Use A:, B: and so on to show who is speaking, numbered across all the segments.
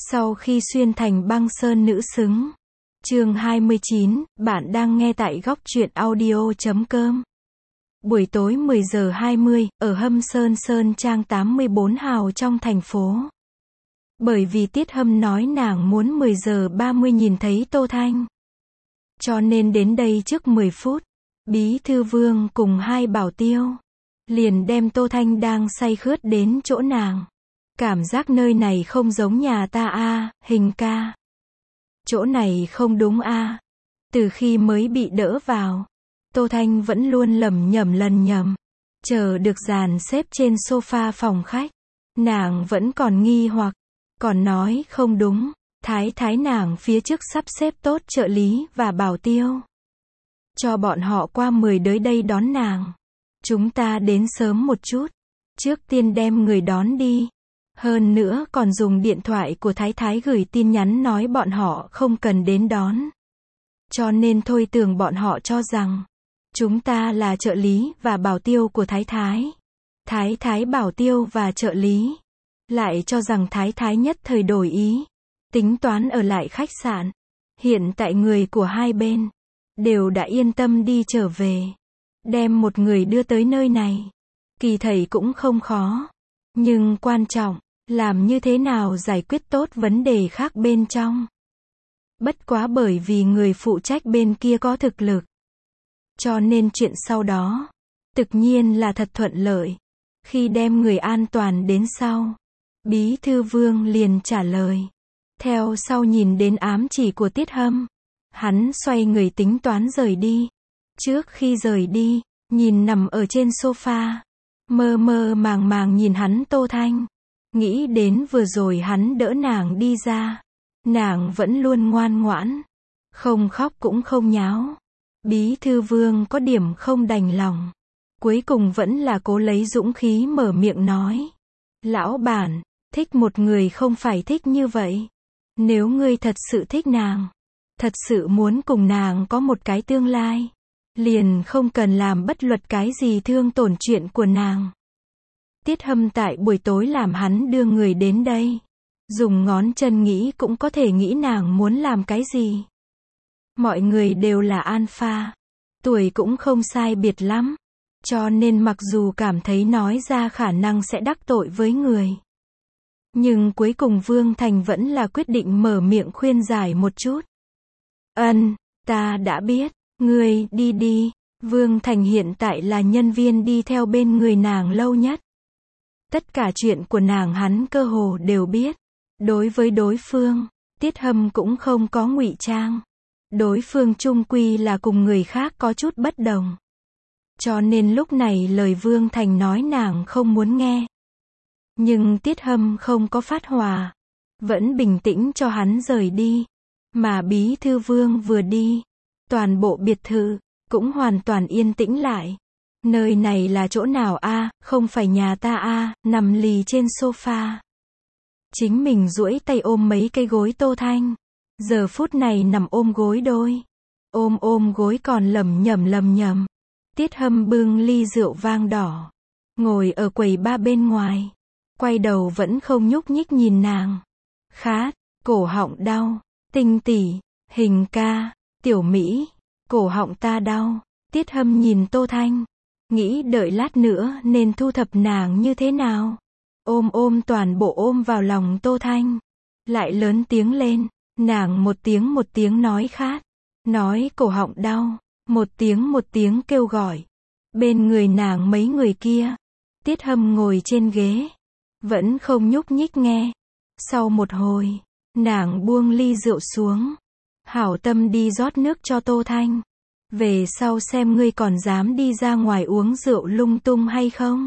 A: Sau khi xuyên thành băng sơn nữ xứng. Chương 29, bạn đang nghe tại góc truyện audio.com. Buổi tối 10 giờ 20, ở Hâm Sơn Sơn Trang 84 hào trong thành phố. Bởi vì Tiết Hâm nói nàng muốn 10 giờ 30 nhìn thấy Tô Thanh. Cho nên đến đây trước 10 phút. Bí thư Vương cùng hai bảo tiêu liền đem Tô Thanh đang say khướt đến chỗ nàng. Cảm giác nơi này không giống nhà ta a, Hình ca. Chỗ này không đúng a. Từ khi mới bị đỡ vào, Tô Thanh vẫn luôn lẩm nhẩm lần nhẩm. Chờ được dàn xếp trên sofa phòng khách, nàng vẫn còn nghi hoặc, còn nói không đúng. Thái nàng phía trước sắp xếp tốt trợ lý và bảo tiêu, cho bọn họ qua 10 tới đây đón nàng. Chúng ta đến sớm một chút, trước tiên đem người đón đi. Hơn nữa còn dùng điện thoại của Thái gửi tin nhắn nói bọn họ không cần đến đón. Cho nên thôi tưởng bọn họ cho rằng chúng ta là trợ lý và bảo tiêu của Thái. Thái bảo tiêu và trợ lý lại cho rằng Thái nhất thời đổi ý, tính toán ở lại khách sạn. Hiện tại người của hai bên đều đã yên tâm đi trở về. Đem một người đưa tới nơi này, kỳ thầy cũng không khó. Nhưng quan trọng, làm như thế nào giải quyết tốt vấn đề khác bên trong. Bất quá bởi vì người phụ trách bên kia có thực lực, cho nên chuyện sau đó, tự nhiên là thật thuận lợi. Khi đem người an toàn đến sau, Bí thư Vương liền trả lời. Theo sau nhìn đến ám chỉ của Tiết Hâm, hắn xoay người tính toán rời đi. Trước khi rời đi, nhìn nằm ở trên sofa, mơ màng nhìn hắn Tô Thanh. Nghĩ đến vừa rồi hắn đỡ nàng đi ra, nàng vẫn luôn ngoan ngoãn, không khóc cũng không nháo. Bí thư Vương có điểm không đành lòng, cuối cùng vẫn là cố lấy dũng khí mở miệng nói. Lão bản, thích một người không phải thích như vậy. Nếu ngươi thật sự thích nàng, thật sự muốn cùng nàng có một cái tương lai, liền không cần làm bất luận cái gì thương tổn chuyện của nàng. Tiết Hâm tại buổi tối làm hắn đưa người đến đây. Dùng ngón chân nghĩ cũng có thể nghĩ nàng muốn làm cái gì. Mọi người đều là alpha, tuổi cũng không sai biệt lắm. Cho nên mặc dù cảm thấy nói ra khả năng sẽ đắc tội với người, nhưng cuối cùng Vương Thành vẫn là quyết định mở miệng khuyên giải một chút. Ta đã biết, ngươi đi đi. Vương Thành hiện tại là nhân viên đi theo bên người nàng lâu nhất. Tất cả chuyện của nàng hắn cơ hồ đều biết. Đối với đối phương, Tiết Hâm cũng không có ngụy trang. Đối phương chung quy là cùng người khác có chút bất đồng. Cho nên lúc này lời Vương Thành nói nàng không muốn nghe. Nhưng Tiết Hâm không có phát hỏa, vẫn bình tĩnh cho hắn rời đi. Mà Bí thư Vương vừa đi, toàn bộ biệt thự cũng hoàn toàn yên tĩnh lại. Nơi này là chỗ nào a? Không phải nhà ta a? Nằm lì trên sofa, chính mình duỗi tay ôm mấy cây gối Tô Thanh. Giờ phút này nằm ôm gối đôi, ôm gối còn lẩm nhẩm. Tiết Hâm bưng ly rượu vang đỏ, ngồi ở quầy ba bên ngoài, quay đầu vẫn không nhúc nhích nhìn nàng. Khát, cổ họng đau, Tinh tỷ, Hình ca, Tiểu Mỹ, cổ họng ta đau. Tiết Hâm nhìn Tô Thanh, nghĩ đợi lát nữa nên thu thập nàng như thế nào. Ôm toàn bộ ôm vào lòng Tô Thanh, lại lớn tiếng lên. Nàng một tiếng nói khát, nói cổ họng đau, một tiếng kêu gọi. Bên người nàng mấy người kia, Tiết Hâm ngồi trên ghế, vẫn không nhúc nhích nghe. Sau một hồi, nàng buông ly rượu xuống, hảo tâm đi rót nước cho Tô Thanh. Về sau xem ngươi còn dám đi ra ngoài uống rượu lung tung hay không.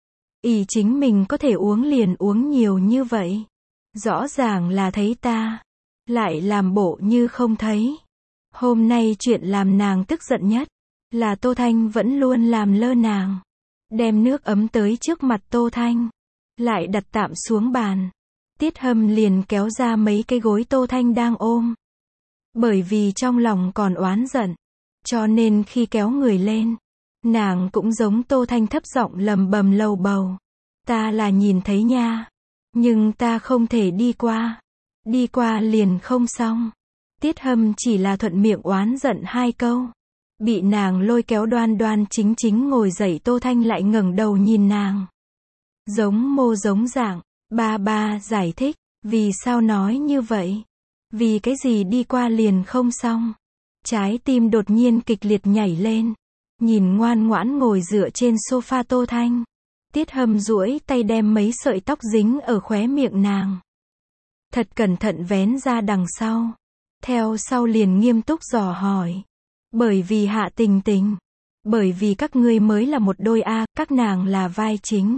A: Ý chính mình có thể uống liền uống nhiều như vậy. Rõ ràng là thấy ta, lại làm bộ như không thấy. Hôm nay chuyện làm nàng tức giận nhất, là Tô Thanh vẫn luôn làm lơ nàng. Đem nước ấm tới trước mặt Tô Thanh, lại đặt tạm xuống bàn. Tiết Hâm liền kéo ra mấy cây gối Tô Thanh đang ôm. Bởi vì trong lòng còn oán giận, cho nên khi kéo người lên, nàng cũng giống Tô Thanh thấp giọng lầm bầm lầu bầu. Ta là nhìn thấy nha, nhưng ta không thể đi qua. đi qua liền không xong. Tiết Hâm chỉ là thuận miệng oán giận 2 câu. Bị nàng lôi kéo đoan đoan chính chính ngồi dậy, Tô Thanh lại ngẩng đầu nhìn nàng. Giống mô giống dạng, ba giải thích, vì sao nói như vậy? Vì cái gì đi qua liền không xong? Trái tim đột nhiên kịch liệt nhảy lên. Nhìn ngoan ngoãn ngồi dựa trên sofa Tô Thanh. Tiết Hâm duỗi tay đem mấy sợi tóc dính ở khóe miệng nàng. Thật cẩn thận vén ra đằng sau. Theo sau liền nghiêm túc dò hỏi. Bởi vì Hạ Tình Tình. Bởi vì các ngươi mới là một đôi a, các nàng là vai chính.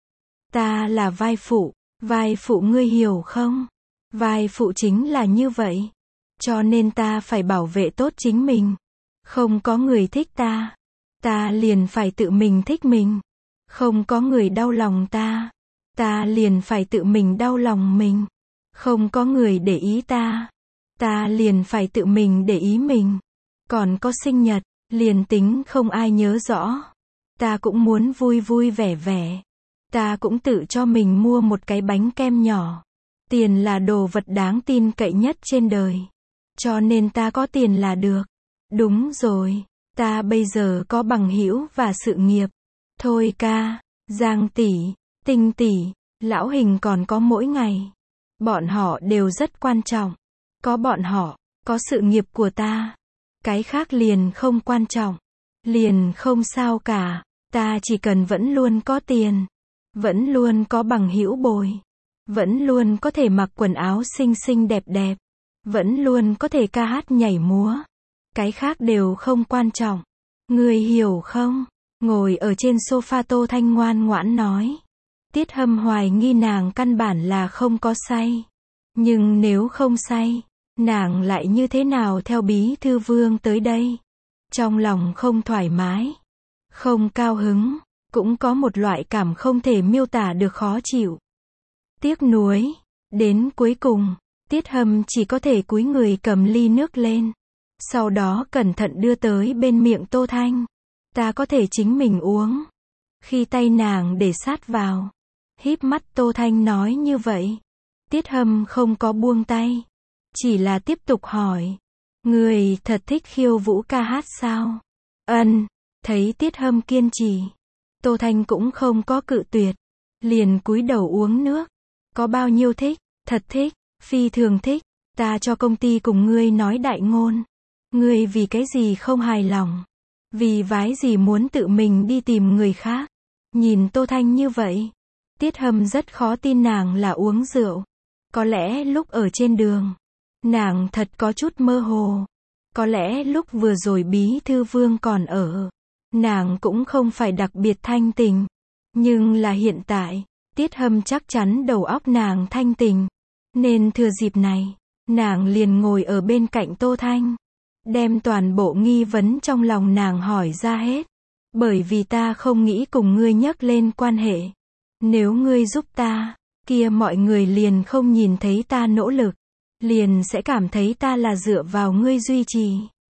A: Ta là vai phụ. Vai phụ ngươi hiểu không? Vai phụ chính là như vậy. Cho nên ta phải bảo vệ tốt chính mình. Không có người thích ta. Ta liền phải tự mình thích mình. Không có người đau lòng ta. Ta liền phải tự mình đau lòng mình. Không có người để ý ta. Ta liền phải tự mình để ý mình. Còn có sinh nhật, liền tính không ai nhớ rõ. Ta cũng muốn vui vui vẻ vẻ. Ta cũng tự cho mình mua một cái bánh kem nhỏ. Tiền là đồ vật đáng tin cậy nhất trên đời. Cho nên ta có tiền là được. Đúng rồi, ta bây giờ có bằng hữu và sự nghiệp. Thôi ca, Giang tỷ, Tinh tỷ, Lão Hình còn có mỗi ngày. Bọn họ đều rất quan trọng. Có bọn họ, có sự nghiệp của ta. Cái khác liền không quan trọng. Liền không sao cả. Ta chỉ cần vẫn luôn có tiền. Vẫn luôn có bằng hữu bồi. Vẫn luôn có thể mặc quần áo xinh xinh đẹp đẹp. Vẫn luôn có thể ca hát nhảy múa. Cái khác đều không quan trọng. Ngươi hiểu không? Ngồi ở trên sofa Tô Thanh ngoan ngoãn nói. Tiết Hâm hoài nghi nàng căn bản là không có say. Nhưng nếu không say, nàng lại như thế nào theo Bí Thư Vương tới đây? Trong lòng không thoải mái, không cao hứng, cũng có một loại cảm không thể miêu tả được khó chịu. Tiếc nuối. Đến cuối cùng, Tiết Hâm chỉ có thể cúi người cầm ly nước lên. Sau đó cẩn thận đưa tới bên miệng Tô Thanh. Ta có thể chính mình uống. Khi tay nàng để sát vào, híp mắt Tô Thanh nói như vậy. Tiết Hâm không có buông tay. Chỉ là tiếp tục hỏi. Người thật thích khiêu vũ ca hát sao? Ân. Thấy Tiết Hâm kiên trì, Tô Thanh cũng không có cự tuyệt. Liền cúi đầu uống nước. Có bao nhiêu thích? Thật thích. Phi thường thích. Ta cho công ty cùng ngươi nói đại ngôn. Ngươi vì cái gì không hài lòng? Vì vái gì muốn tự mình đi tìm người khác? Nhìn Tô Thanh như vậy, Tiết Hâm rất khó tin nàng là uống rượu. Có lẽ lúc ở trên đường, nàng thật có chút mơ hồ. Có lẽ lúc vừa rồi Bí Thư Vương còn ở, nàng cũng không phải đặc biệt thanh tình. Nhưng là hiện tại, Tiết Hâm chắc chắn đầu óc nàng thanh tình. Nên thừa dịp này, nàng liền ngồi ở bên cạnh Tô Thanh. Đem toàn bộ nghi vấn trong lòng nàng hỏi ra hết. Bởi vì ta không nghĩ cùng ngươi nhắc lên quan hệ. Nếu ngươi giúp ta, kia mọi người liền không nhìn thấy ta nỗ lực. Liền sẽ cảm thấy ta là dựa vào ngươi duy trì.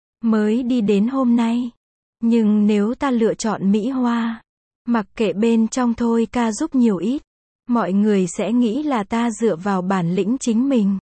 A: Mới đi đến hôm nay. Nhưng nếu ta lựa chọn Mỹ Hoa, mặc kệ bên trong thôi ca giúp nhiều ít, mọi người sẽ nghĩ là ta dựa vào bản lĩnh chính mình.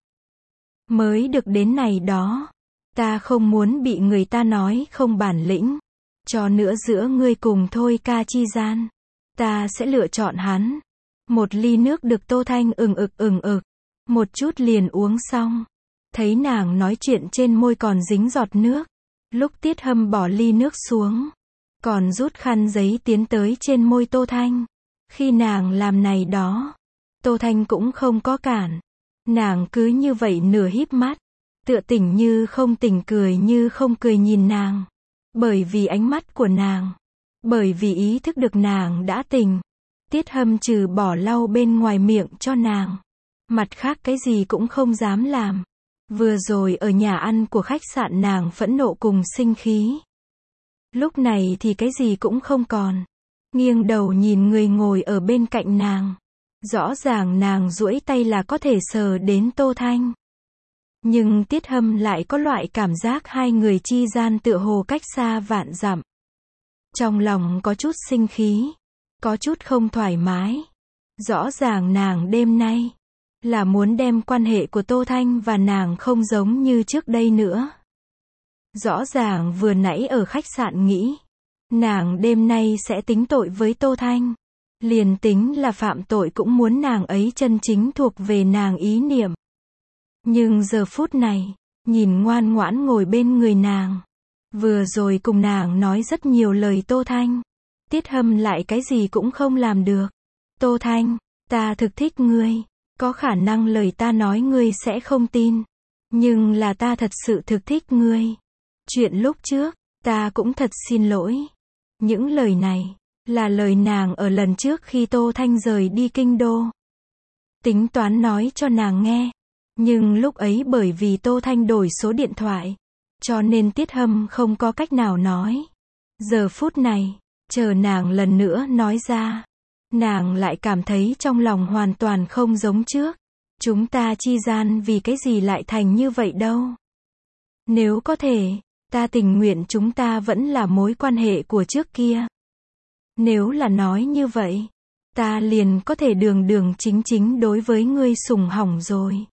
A: Mới được đến này đó. Ta không muốn bị người ta nói không bản lĩnh. Cho nữa giữa ngươi cùng thôi ca chi gian, ta sẽ lựa chọn hắn. Một ly nước được Tô Thanh ừng ực. Một chút liền uống xong. Thấy nàng nói chuyện trên môi còn dính giọt nước. Lúc Tiết Hâm bỏ ly nước xuống, còn rút khăn giấy tiến tới trên môi Tô Thanh. Khi nàng làm này đó, Tô Thanh cũng không có cản. Nàng cứ như vậy nửa híp mắt, tựa tỉnh như không tỉnh, cười như không cười nhìn nàng. Bởi vì ánh mắt của nàng, bởi vì ý thức được nàng đã tỉnh, Tiết Hâm trừ bỏ lau bên ngoài miệng cho nàng, mặt khác cái gì cũng không dám làm. Vừa rồi ở nhà ăn của khách sạn nàng phẫn nộ cùng sinh khí. Lúc này thì cái gì cũng không còn. Nghiêng đầu nhìn người ngồi ở bên cạnh nàng. Rõ ràng nàng duỗi tay là có thể sờ đến Tô Thanh. Nhưng Tiết Hâm lại có loại cảm giác hai người chi gian tựa hồ cách xa vạn dặm. Trong lòng có chút sinh khí, có chút không thoải mái. Rõ ràng nàng đêm nay là muốn đem quan hệ của Tô Thanh và nàng không giống như trước đây nữa. Rõ ràng vừa nãy ở khách sạn nghĩ, nàng đêm nay sẽ tính tội với Tô Thanh. Liền tính là phạm tội cũng muốn nàng ấy chân chính thuộc về nàng ý niệm. Nhưng giờ phút này, nhìn ngoan ngoãn ngồi bên người nàng, vừa rồi cùng nàng nói rất nhiều lời Tô Thanh, Tiết Hâm lại cái gì cũng không làm được. Tô Thanh, ta thực thích ngươi, có khả năng lời ta nói ngươi sẽ không tin, nhưng là ta thật sự thực thích ngươi. Chuyện lúc trước, ta cũng thật xin lỗi. Những lời này, là lời nàng ở lần trước khi Tô Thanh rời đi kinh đô. Tính toán nói cho nàng nghe. Nhưng lúc ấy bởi vì Tô Thanh đổi số điện thoại, cho nên Tiết Hâm không có cách nào nói. Giờ phút này, chờ nàng lần nữa nói ra, nàng lại cảm thấy trong lòng hoàn toàn không giống trước. Chúng ta chi gian vì cái gì lại thành như vậy đâu. Nếu có thể, ta tình nguyện chúng ta vẫn là mối quan hệ của trước kia. Nếu là nói như vậy, ta liền có thể đường đường chính chính đối với ngươi sủng hỏng rồi.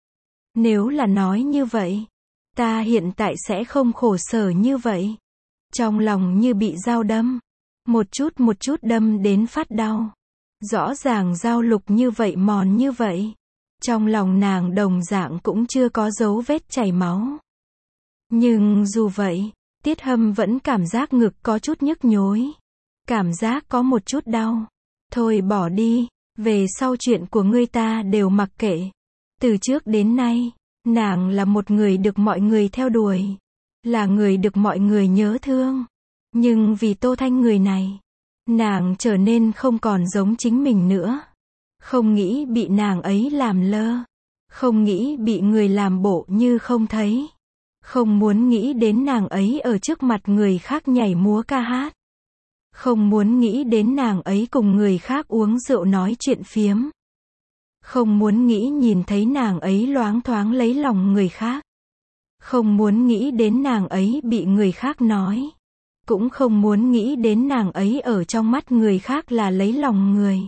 A: Nếu là nói như vậy, ta hiện tại sẽ không khổ sở như vậy. Trong lòng như bị dao đâm, một chút đâm đến phát đau. Rõ ràng dao lục như vậy mòn như vậy. Trong lòng nàng đồng dạng cũng chưa có dấu vết chảy máu. Nhưng dù vậy, Tiết Hâm vẫn cảm giác ngực có chút nhức nhối. Cảm giác có một chút đau. Thôi bỏ đi, về sau chuyện của ngươi ta đều mặc kệ. Từ trước đến nay, nàng là một người được mọi người theo đuổi. Là người được mọi người nhớ thương. Nhưng vì Tô Thanh người này, nàng trở nên không còn giống chính mình nữa. Không nghĩ bị nàng ấy làm lơ. Không nghĩ bị người làm bộ như không thấy. Không muốn nghĩ đến nàng ấy ở trước mặt người khác nhảy múa ca hát. Không muốn nghĩ đến nàng ấy cùng người khác uống rượu nói chuyện phiếm. Không muốn nghĩ nhìn thấy nàng ấy loáng thoáng lấy lòng người khác. Không muốn nghĩ đến nàng ấy bị người khác nói. Cũng không muốn nghĩ đến nàng ấy ở trong mắt người khác là lấy lòng người.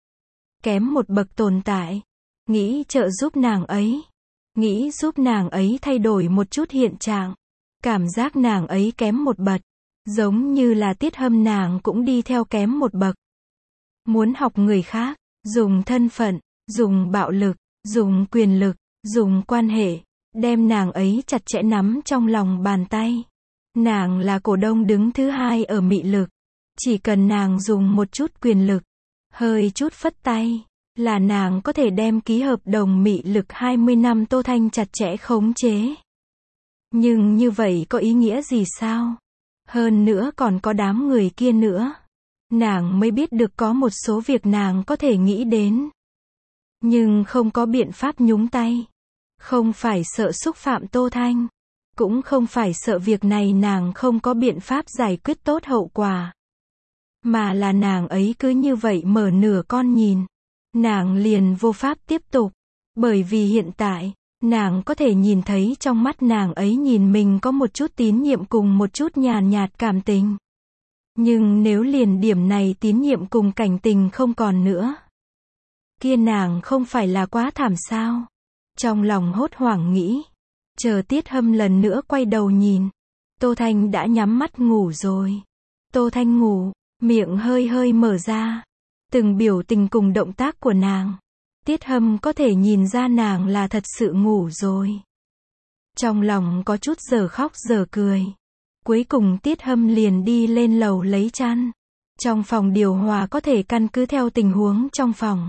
A: Kém một bậc tồn tại. Nghĩ trợ giúp nàng ấy. Nghĩ giúp nàng ấy thay đổi một chút hiện trạng. Cảm giác nàng ấy kém một bậc. Giống như là Tiết Hâm nàng cũng đi theo kém một bậc. Muốn học người khác, dùng thân phận, dùng bạo lực, dùng quyền lực, dùng quan hệ, đem nàng ấy chặt chẽ nắm trong lòng bàn tay. Nàng là cổ đông đứng thứ hai ở mị lực. Chỉ cần nàng dùng một chút quyền lực, hơi chút phất tay, là nàng có thể đem ký hợp đồng mị lực 20 năm Tô Thanh chặt chẽ khống chế. Nhưng như vậy có ý nghĩa gì sao? Hơn nữa còn có đám người kia nữa. Nàng mới biết được có một số việc nàng có thể nghĩ đến. Nhưng không có biện pháp nhúng tay. Không phải sợ xúc phạm Tô Thanh. Cũng không phải sợ việc này nàng không có biện pháp giải quyết tốt hậu quả. Mà là nàng ấy cứ như vậy mở nửa con nhìn. Nàng liền vô pháp tiếp tục. Bởi vì hiện tại, nàng có thể nhìn thấy trong mắt nàng ấy nhìn mình có một chút tín nhiệm cùng một chút nhàn nhạt cảm tình. Nhưng nếu liền điểm này tín nhiệm cùng cảnh tình không còn nữa, kia nàng không phải là quá thảm sao? Trong lòng hốt hoảng nghĩ. Chờ Tiết Hâm lần nữa quay đầu nhìn. Tô Thanh đã nhắm mắt ngủ rồi. Tô Thanh ngủ, miệng hơi hơi mở ra. Từng biểu tình cùng động tác của nàng. Tiết Hâm có thể nhìn ra nàng là thật sự ngủ rồi. Trong lòng có chút giờ khóc giờ cười. Cuối cùng Tiết Hâm liền đi lên lầu lấy chăn. Trong phòng điều hòa có thể căn cứ theo tình huống trong phòng.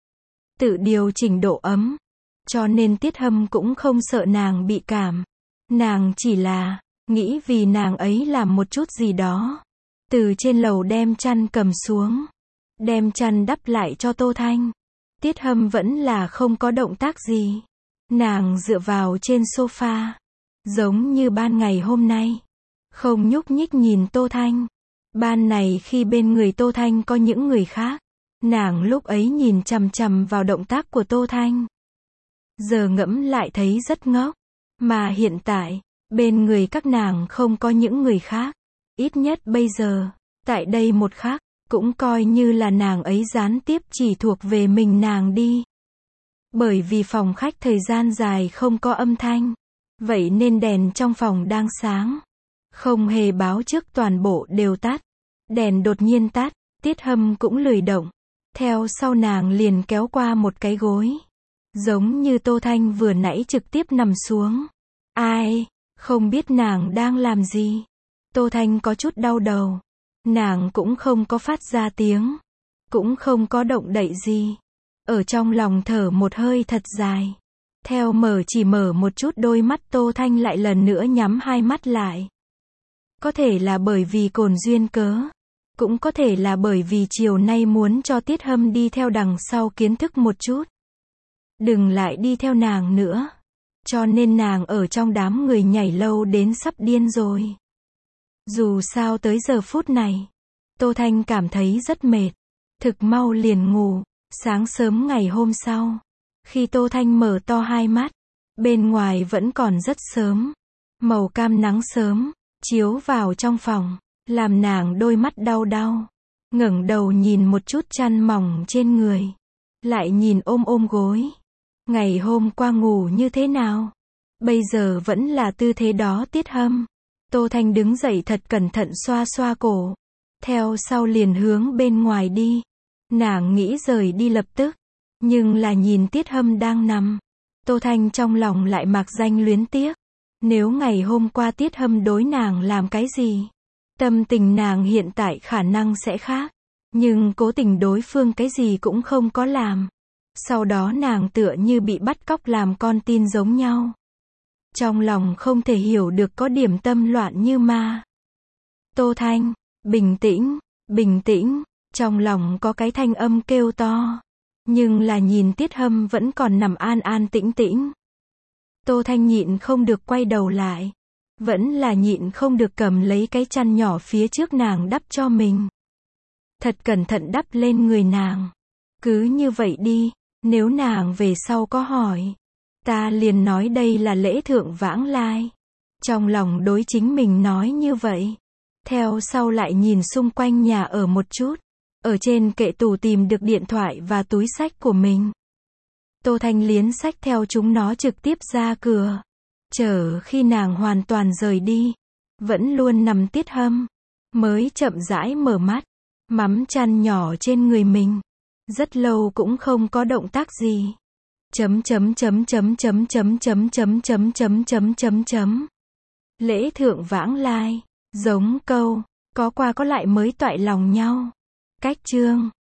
A: Tự điều chỉnh độ ấm. Cho nên Tiết Hâm cũng không sợ nàng bị cảm. Nàng chỉ là nghĩ vì nàng ấy làm một chút gì đó. Từ trên lầu đem chăn cầm xuống. Đem chăn đắp lại cho Tô Thanh. Tiết Hâm vẫn là không có động tác gì. Nàng dựa vào trên sofa. Giống như ban ngày hôm nay. Không nhúc nhích nhìn Tô Thanh. Ban này khi bên người Tô Thanh có những người khác. Nàng lúc ấy nhìn chằm chằm vào động tác của Tô Thanh. Giờ ngẫm lại thấy rất ngốc. Mà hiện tại, bên người các nàng không có những người khác. Ít nhất bây giờ, tại đây một khắc, cũng coi như là nàng ấy gián tiếp chỉ thuộc về mình nàng đi. Bởi vì phòng khách thời gian dài không có âm thanh. Vậy nên đèn trong phòng đang sáng. Không hề báo trước toàn bộ đều tắt. Đèn đột nhiên tắt, Tiết Hâm cũng lười động. Theo sau nàng liền kéo qua một cái gối. Giống như Tô Thanh vừa nãy trực tiếp nằm xuống. Ai, không biết nàng đang làm gì. Tô Thanh có chút đau đầu. Nàng cũng không có phát ra tiếng. Cũng không có động đậy gì. Ở trong lòng thở một hơi thật dài. Theo chỉ mở một chút đôi mắt, Tô Thanh lại lần nữa nhắm hai mắt lại. Có thể là bởi vì cồn duyên cớ. Cũng có thể là bởi vì chiều nay muốn cho Tiết Hâm đi theo đằng sau kiến thức một chút. Đừng lại đi theo nàng nữa. Cho nên nàng ở trong đám người nhảy lâu đến sắp điên rồi. Dù sao tới giờ phút này, Tô Thanh cảm thấy rất mệt. Thực mau liền ngủ. Sáng sớm ngày hôm sau, khi Tô Thanh mở to hai mắt, bên ngoài vẫn còn rất sớm. Màu cam nắng sớm, chiếu vào trong phòng, làm nàng đôi mắt đau đau. Ngẩng đầu nhìn một chút chăn mỏng trên người. Lại nhìn ôm gối. Ngày hôm qua ngủ như thế nào? Bây giờ vẫn là tư thế đó. Tiết Hâm. Tô Thanh đứng dậy thật cẩn thận xoa xoa cổ. Theo sau liền hướng bên ngoài đi. Nàng nghĩ rời đi lập tức. Nhưng là nhìn Tiết Hâm đang nằm. Tô Thanh trong lòng lại mạc danh luyến tiếc. Nếu ngày hôm qua Tiết Hâm đối nàng làm cái gì, tâm tình nàng hiện tại khả năng sẽ khác. Nhưng cố tình đối phương cái gì cũng không có làm. Sau đó nàng tựa như bị bắt cóc làm con tin giống nhau. Trong lòng không thể hiểu được, có điểm tâm loạn như ma. Tô Thanh, bình tĩnh, bình tĩnh. Trong lòng có cái thanh âm kêu to. Nhưng là nhìn Tiết Hâm vẫn còn nằm an an tĩnh tĩnh. Tô Thanh nhịn không được quay đầu lại. Vẫn là nhịn không được cầm lấy cái chăn nhỏ phía trước nàng đắp cho mình. Thật cẩn thận đắp lên người nàng. Cứ như vậy đi, nếu nàng về sau có hỏi, ta liền nói đây là lễ thượng vãng lai. Trong lòng đối chính mình nói như vậy. Theo sau lại nhìn xung quanh nhà ở một chút. Ở trên kệ tủ tìm được điện thoại và túi xách của mình. Tô Thanh liến xách theo chúng nó trực tiếp ra cửa. Chờ khi nàng hoàn toàn rời đi, vẫn luôn nằm Tiết Hâm, mới chậm rãi mở mắt, mắm chăn nhỏ trên người mình. Rất lâu cũng không có động tác gì. Lễ thượng vãng lai, giống câu, có qua có lại mới toại lòng nhau. Cách chương